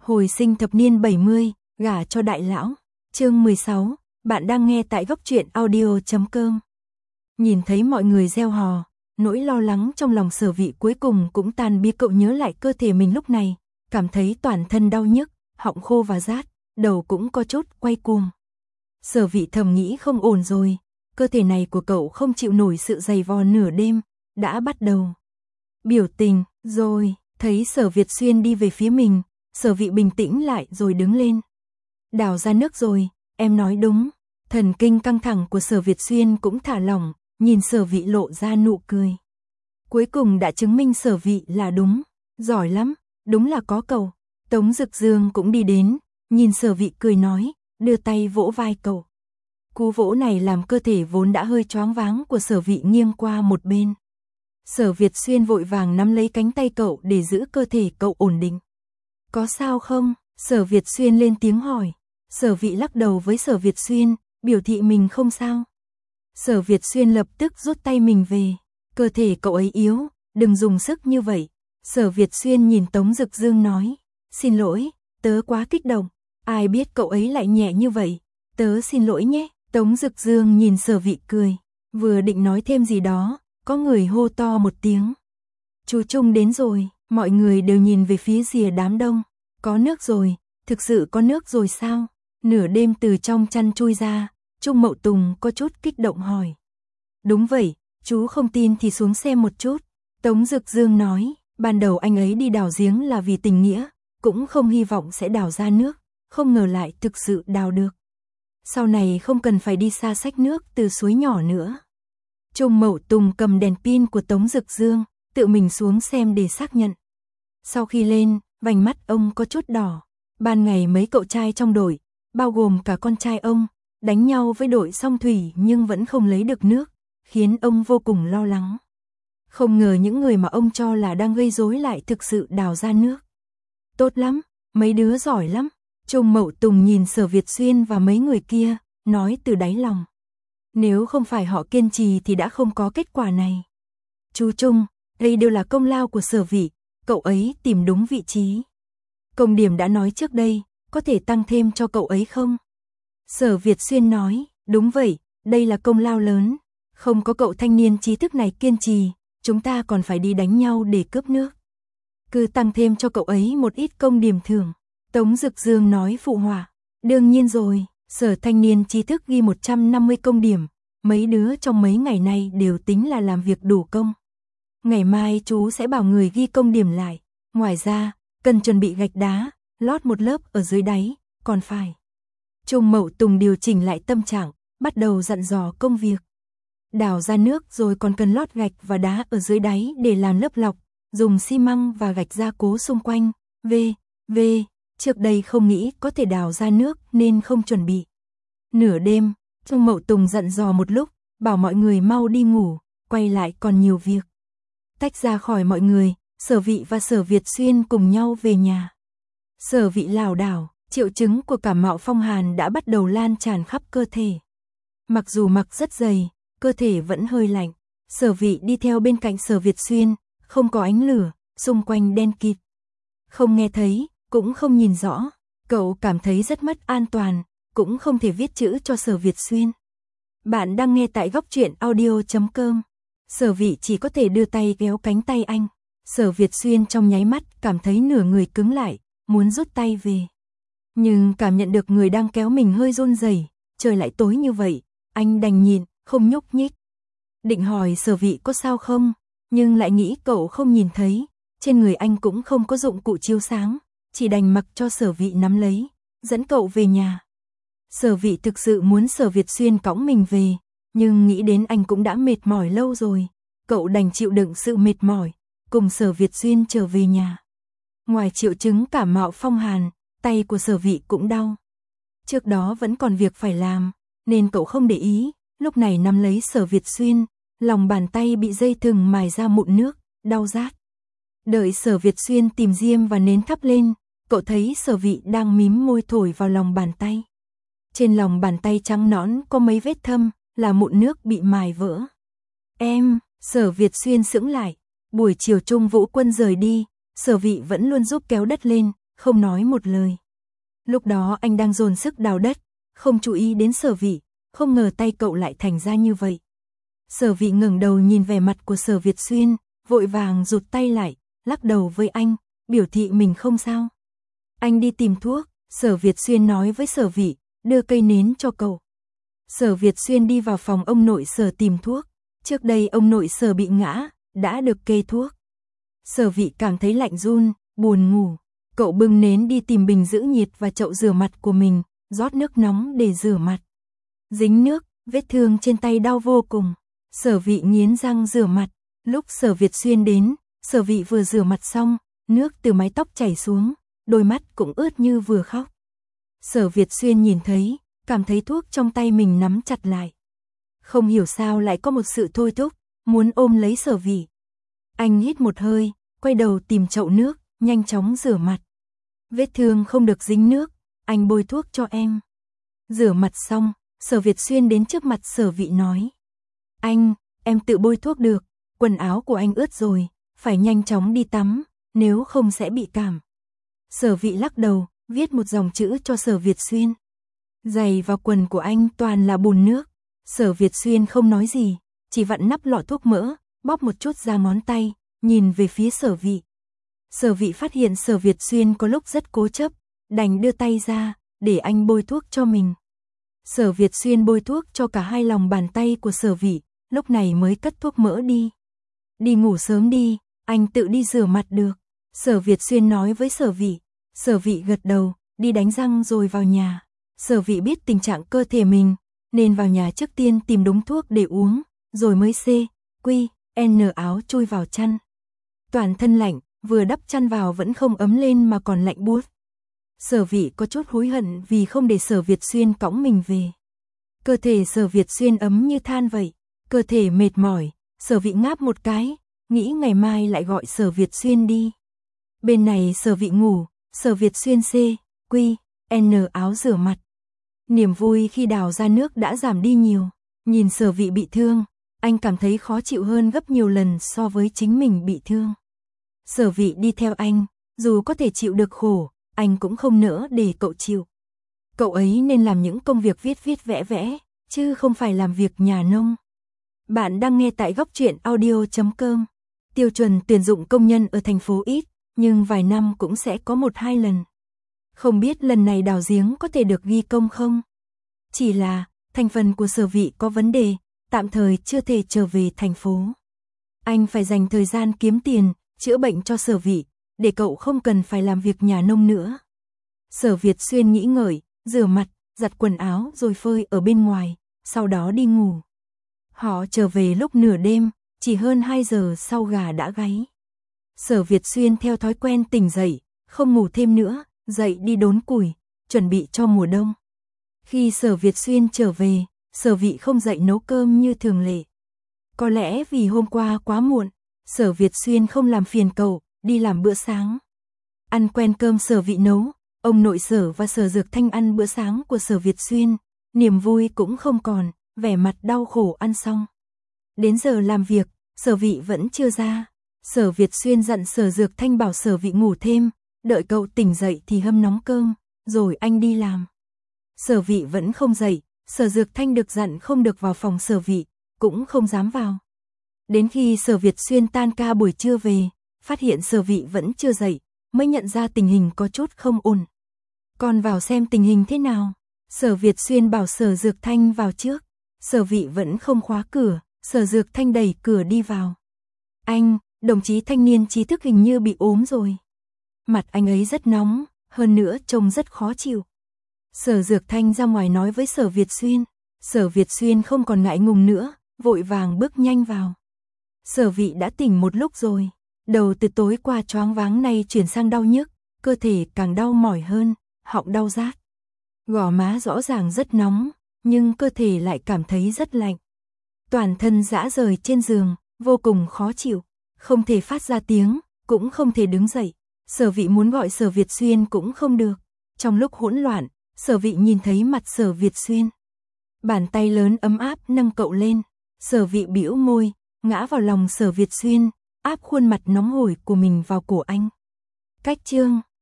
Hồi sinh thập niên 70, gả cho đại lão. Chương 16, bạn đang nghe tại góc truyện audio.com. Nhìn thấy mọi người reo hò, nỗi lo lắng trong lòng Sở Vị cuối cùng cũng tan biến. Cậu nhớ lại cơ thể mình lúc này, cảm thấy toàn thân đau nhức, họng khô và rát, đầu cũng có chút quay cuồng. Sở Vị thầm nghĩ không ổn rồi, cơ thể này của cậu không chịu nổi sự dày vò nửa đêm, đã bắt đầu biểu tình. Rồi, thấy Sở Việt Xuyên đi về phía mình, Sở Vị bình tĩnh lại rồi đứng lên. Đào ra nước rồi, em nói đúng. Thần kinh căng thẳng của Sở Việt Xuyên cũng thả lỏng, nhìn Sở Vị lộ ra nụ cười. Cuối cùng đã chứng minh Sở Vị là đúng, giỏi lắm, đúng là có cậu. Tống Dực Dương cũng đi đến, nhìn Sở Vị cười nói, đưa tay vỗ vai cậu. Cú vỗ này làm cơ thể vốn đã hơi choáng váng của Sở Vị nghiêng qua một bên. Sở Việt Xuyên vội vàng nắm lấy cánh tay cậu để giữ cơ thể cậu ổn định. Có sao không? Sở Việt Xuyên lên tiếng hỏi. Sở Vị lắc đầu với Sở Việt Xuyên, biểu thị mình không sao. Sở Việt Xuyên lập tức rút tay mình về. Cơ thể cậu ấy yếu, đừng dùng sức như vậy. Sở Việt Xuyên nhìn Tống Dực Dương nói, xin lỗi, tớ quá kích động. Ai biết cậu ấy lại nhẹ như vậy. Tớ xin lỗi nhé. Tống Dực Dương nhìn Sở Vị cười, vừa định nói thêm gì đó, có người hô to một tiếng. Chú Trung đến rồi, mọi người đều nhìn về phía rìa đám đông. Có nước rồi, thực sự có nước rồi sao? Nửa đêm từ trong chăn chui ra, Trung Mậu Tùng có chút kích động hỏi. Đúng vậy, chú không tin thì xuống xem một chút. Tống Dực Dương nói, ban đầu anh ấy đi đào giếng là vì tình nghĩa, cũng không hy vọng sẽ đào ra nước, không ngờ lại thực sự đào được. Sau này không cần phải đi xa xách nước từ suối nhỏ nữa. Trung Mậu Tùng cầm đèn pin của Tống Dực Dương, tự mình xuống xem để xác nhận. Sau khi lên, vành mắt ông có chút đỏ. Ban ngày mấy cậu trai trong đội, bao gồm cả con trai ông, đánh nhau với đội Song Thủy nhưng vẫn không lấy được nước, khiến ông vô cùng lo lắng. Không ngờ những người mà ông cho là đang gây rối lại thực sự đào ra nước. Tốt lắm, mấy đứa giỏi lắm. Trung Mậu Tùng nhìn Sở Việt Xuyên và mấy người kia, nói từ đáy lòng. Nếu không phải họ kiên trì thì đã không có kết quả này. Chú Trung, đây đều là công lao của Sở Vị, cậu ấy tìm đúng vị trí. Công điểm đã nói trước đây, có thể tăng thêm cho cậu ấy không? Sở Việt Xuyên nói, đúng vậy, đây là công lao lớn. Không có cậu thanh niên trí thức này kiên trì, chúng ta còn phải đi đánh nhau để cướp nước. Cứ tăng thêm cho cậu ấy một ít công điểm thưởng. Tống Dực Dương nói phụ họa. Đương nhiên rồi, Sở thanh niên trí thức ghi 150 công điểm. Mấy đứa trong mấy ngày nay đều tính là làm việc đủ công. Ngày mai chú sẽ bảo người ghi công điểm lại. Ngoài ra, cần chuẩn bị gạch đá, lót một lớp ở dưới đáy, còn phải. Trung Mậu Tùng điều chỉnh lại tâm trạng, bắt đầu dặn dò công việc. Đào ra nước rồi còn cần lót gạch và đá ở dưới đáy để làm lớp lọc, dùng xi măng và gạch gia cố xung quanh. Trước đây không nghĩ có thể đào ra nước nên không chuẩn bị. Nửa đêm, Trung Mậu Tùng dặn dò một lúc, bảo mọi người mau đi ngủ, quay lại còn nhiều việc. Tách ra khỏi mọi người, Sở Vị và Sở Việt Xuyên cùng nhau về nhà. Sở Vị lảo đảo, triệu chứng của cảm mạo phong hàn đã bắt đầu lan tràn khắp cơ thể. Mặc dù mặc rất dày, cơ thể vẫn hơi lạnh. Sở Vị đi theo bên cạnh Sở Việt Xuyên, không có ánh lửa, xung quanh đen kịt. Không nghe thấy, cũng không nhìn rõ, cậu cảm thấy rất mất an toàn, cũng không thể viết chữ cho Sở Việt Xuyên. Bạn đang nghe tại góc truyện audio.com. Sở Vị chỉ có thể đưa tay kéo cánh tay anh. Sở Việt Xuyên trong nháy mắt cảm thấy nửa người cứng lại, muốn rút tay về. Nhưng cảm nhận được người đang kéo mình hơi run rẩy, trời lại tối như vậy, anh đành nhịn, không nhúc nhích. Định hỏi Sở Vị có sao không, nhưng lại nghĩ cậu không nhìn thấy, trên người anh cũng không có dụng cụ chiếu sáng, chỉ đành mặc cho Sở Vị nắm lấy, dẫn cậu về nhà. Sở Vị thực sự muốn Sở Việt Xuyên cõng mình về, nhưng nghĩ đến anh cũng đã mệt mỏi lâu rồi, cậu đành chịu đựng sự mệt mỏi, cùng Sở Việt Xuyên trở về nhà. Ngoài triệu chứng cảm mạo phong hàn, tay của Sở Vị cũng đau. Trước đó vẫn còn việc phải làm, nên cậu không để ý, lúc này nắm lấy Sở Việt Xuyên, lòng bàn tay bị dây thừng mài ra mụn nước, đau rát. Đợi Sở Việt Xuyên tìm diêm và nến thắp lên, cậu thấy Sở Vị đang mím môi thổi vào lòng bàn tay. Trên lòng bàn tay trắng nõn có mấy vết thâm, là mụn nước bị mài vỡ. Em, Sở Việt Xuyên sững lại. Buổi chiều Trung Vũ Quân rời đi, Sở Vị vẫn luôn giúp kéo đất lên, không nói một lời. Lúc đó anh đang dồn sức đào đất, không chú ý đến Sở Vị, không ngờ tay cậu lại thành ra như vậy. Sở Vị ngẩng đầu nhìn vẻ mặt của Sở Việt Xuyên, vội vàng rụt tay lại, lắc đầu với anh, biểu thị mình không sao. Anh đi tìm thuốc, Sở Việt Xuyên nói với Sở Vị, đưa cây nến cho cậu. Sở Việt Xuyên đi vào phòng ông nội Sở tìm thuốc, trước đây ông nội Sở bị ngã, đã được kê thuốc. Sở Vị cảm thấy lạnh run, buồn ngủ, cậu bưng nến đi tìm bình giữ nhiệt và chậu rửa mặt của mình, rót nước nóng để rửa mặt. Dính nước, vết thương trên tay đau vô cùng. Sở Vị nghiến răng rửa mặt, lúc Sở Việt Xuyên đến, Sở Vị vừa rửa mặt xong, nước từ mái tóc chảy xuống, đôi mắt cũng ướt như vừa khóc. Sở Việt Xuyên nhìn thấy, cảm thấy thuốc trong tay mình nắm chặt lại. Không hiểu sao lại có một sự thôi thúc, muốn ôm lấy Sở Vị. Anh hít một hơi, quay đầu tìm chậu nước, nhanh chóng rửa mặt. Vết thương không được dính nước, anh bôi thuốc cho em. Rửa mặt xong, Sở Việt Xuyên đến trước mặt Sở Vị nói. Anh, em tự bôi thuốc được, quần áo của anh ướt rồi, phải nhanh chóng đi tắm, nếu không sẽ bị cảm. Sở Vị lắc đầu, viết một dòng chữ cho Sở Việt Xuyên. Giày và quần của anh toàn là bùn nước. Sở Việt Xuyên không nói gì, chỉ vặn nắp lọ thuốc mỡ, bóp một chút ra ngón tay, nhìn về phía Sở Vị. Sở Vị phát hiện Sở Việt Xuyên có lúc rất cố chấp, đành đưa tay ra, để anh bôi thuốc cho mình. Sở Việt Xuyên bôi thuốc cho cả hai lòng bàn tay của Sở Vị, lúc này mới cất thuốc mỡ đi. Đi ngủ sớm đi, anh tự đi rửa mặt được. Sở Việt Xuyên nói với Sở Vị. Sở Vị gật đầu, đi đánh răng rồi vào nhà. Sở Vị biết tình trạng cơ thể mình, nên vào nhà trước tiên tìm đúng thuốc để uống, rồi mới N áo chui vào chăn. Toàn thân lạnh, vừa đắp chăn vào vẫn không ấm lên mà còn lạnh buốt. Sở Vị có chút hối hận vì không để Sở Việt Xuyên cõng mình về. Cơ thể Sở Việt Xuyên ấm như than vậy, cơ thể mệt mỏi, Sở Vị ngáp một cái, nghĩ ngày mai lại gọi Sở Việt Xuyên đi. Bên này Sở Vị ngủ, Sở Việt Xuyên N áo rửa mặt. Niềm vui khi đào ra nước đã giảm đi nhiều, nhìn Sở Vị bị thương, anh cảm thấy khó chịu hơn gấp nhiều lần so với chính mình bị thương. Sở Vị đi theo anh, dù có thể chịu được khổ, anh cũng không nỡ để cậu chịu. Cậu ấy nên làm những công việc viết vẽ, chứ không phải làm việc nhà nông. Bạn đang nghe tại Góc Truyện Audio.com. Tiêu chuẩn tuyển dụng công nhân ở thành phố ít, nhưng vài năm cũng sẽ có 1-2 lần. Không biết lần này đào giếng có thể được ghi công không? Chỉ là, thành phần của Sở Vị có vấn đề, tạm thời chưa thể trở về thành phố. Anh phải dành thời gian kiếm tiền, chữa bệnh cho Sở Vị, để cậu không cần phải làm việc nhà nông nữa. Sở Việt Xuyên nghĩ ngợi, rửa mặt, giặt quần áo rồi phơi ở bên ngoài, sau đó đi ngủ. Họ trở về lúc nửa đêm, chỉ hơn 2 giờ sau gà đã gáy. Sở Việt Xuyên theo thói quen tỉnh dậy, không ngủ thêm nữa, dậy đi đốn củi, chuẩn bị cho mùa đông. Khi Sở Việt Xuyên trở về, Sở Vị không dậy nấu cơm như thường lệ. Có lẽ vì hôm qua quá muộn, Sở Việt Xuyên không làm phiền cậu, đi làm bữa sáng. Ăn quen cơm Sở Vị nấu, ông nội Sở và Sở Dược Thanh ăn bữa sáng của Sở Việt Xuyên, niềm vui cũng không còn, vẻ mặt đau khổ ăn xong. Đến giờ làm việc, Sở Vị vẫn chưa ra. Sở Việt Xuyên dặn Sở Dược Thanh bảo Sở Vị ngủ thêm, đợi cậu tỉnh dậy thì hâm nóng cơm, rồi anh đi làm. Sở Vị vẫn không dậy, Sở Dược Thanh được dặn không được vào phòng Sở Vị, cũng không dám vào. Đến khi Sở Việt Xuyên tan ca buổi trưa về, phát hiện Sở Vị vẫn chưa dậy, mới nhận ra tình hình có chút không ổn. Con vào xem tình hình thế nào. Sở Việt Xuyên bảo Sở Dược Thanh vào trước. Sở Vị vẫn không khóa cửa, Sở Dược Thanh đẩy cửa đi vào. Anh, đồng chí thanh niên trí thức hình như bị ốm rồi. Mặt anh ấy rất nóng, hơn nữa trông rất khó chịu. Sở Dược Thanh ra ngoài nói với Sở Việt Xuyên. Sở Việt Xuyên không còn ngại ngùng nữa, vội vàng bước nhanh vào. Sở Vị đã tỉnh một lúc rồi, đầu từ tối qua choáng váng nay chuyển sang đau nhức, cơ thể càng đau mỏi hơn, họng đau rát. Gò má rõ ràng rất nóng, nhưng cơ thể lại cảm thấy rất lạnh. Toàn thân rã rời trên giường, vô cùng khó chịu, không thể phát ra tiếng, cũng không thể đứng dậy. Sở Vị muốn gọi Sở Việt Xuyên cũng không được. Trong lúc hỗn loạn, Sở Vị nhìn thấy mặt Sở Việt Xuyên. Bàn tay lớn ấm áp nâng cậu lên. Sở Vị bĩu môi, ngã vào lòng Sở Việt Xuyên, áp khuôn mặt nóng hổi của mình vào cổ anh. Cách chương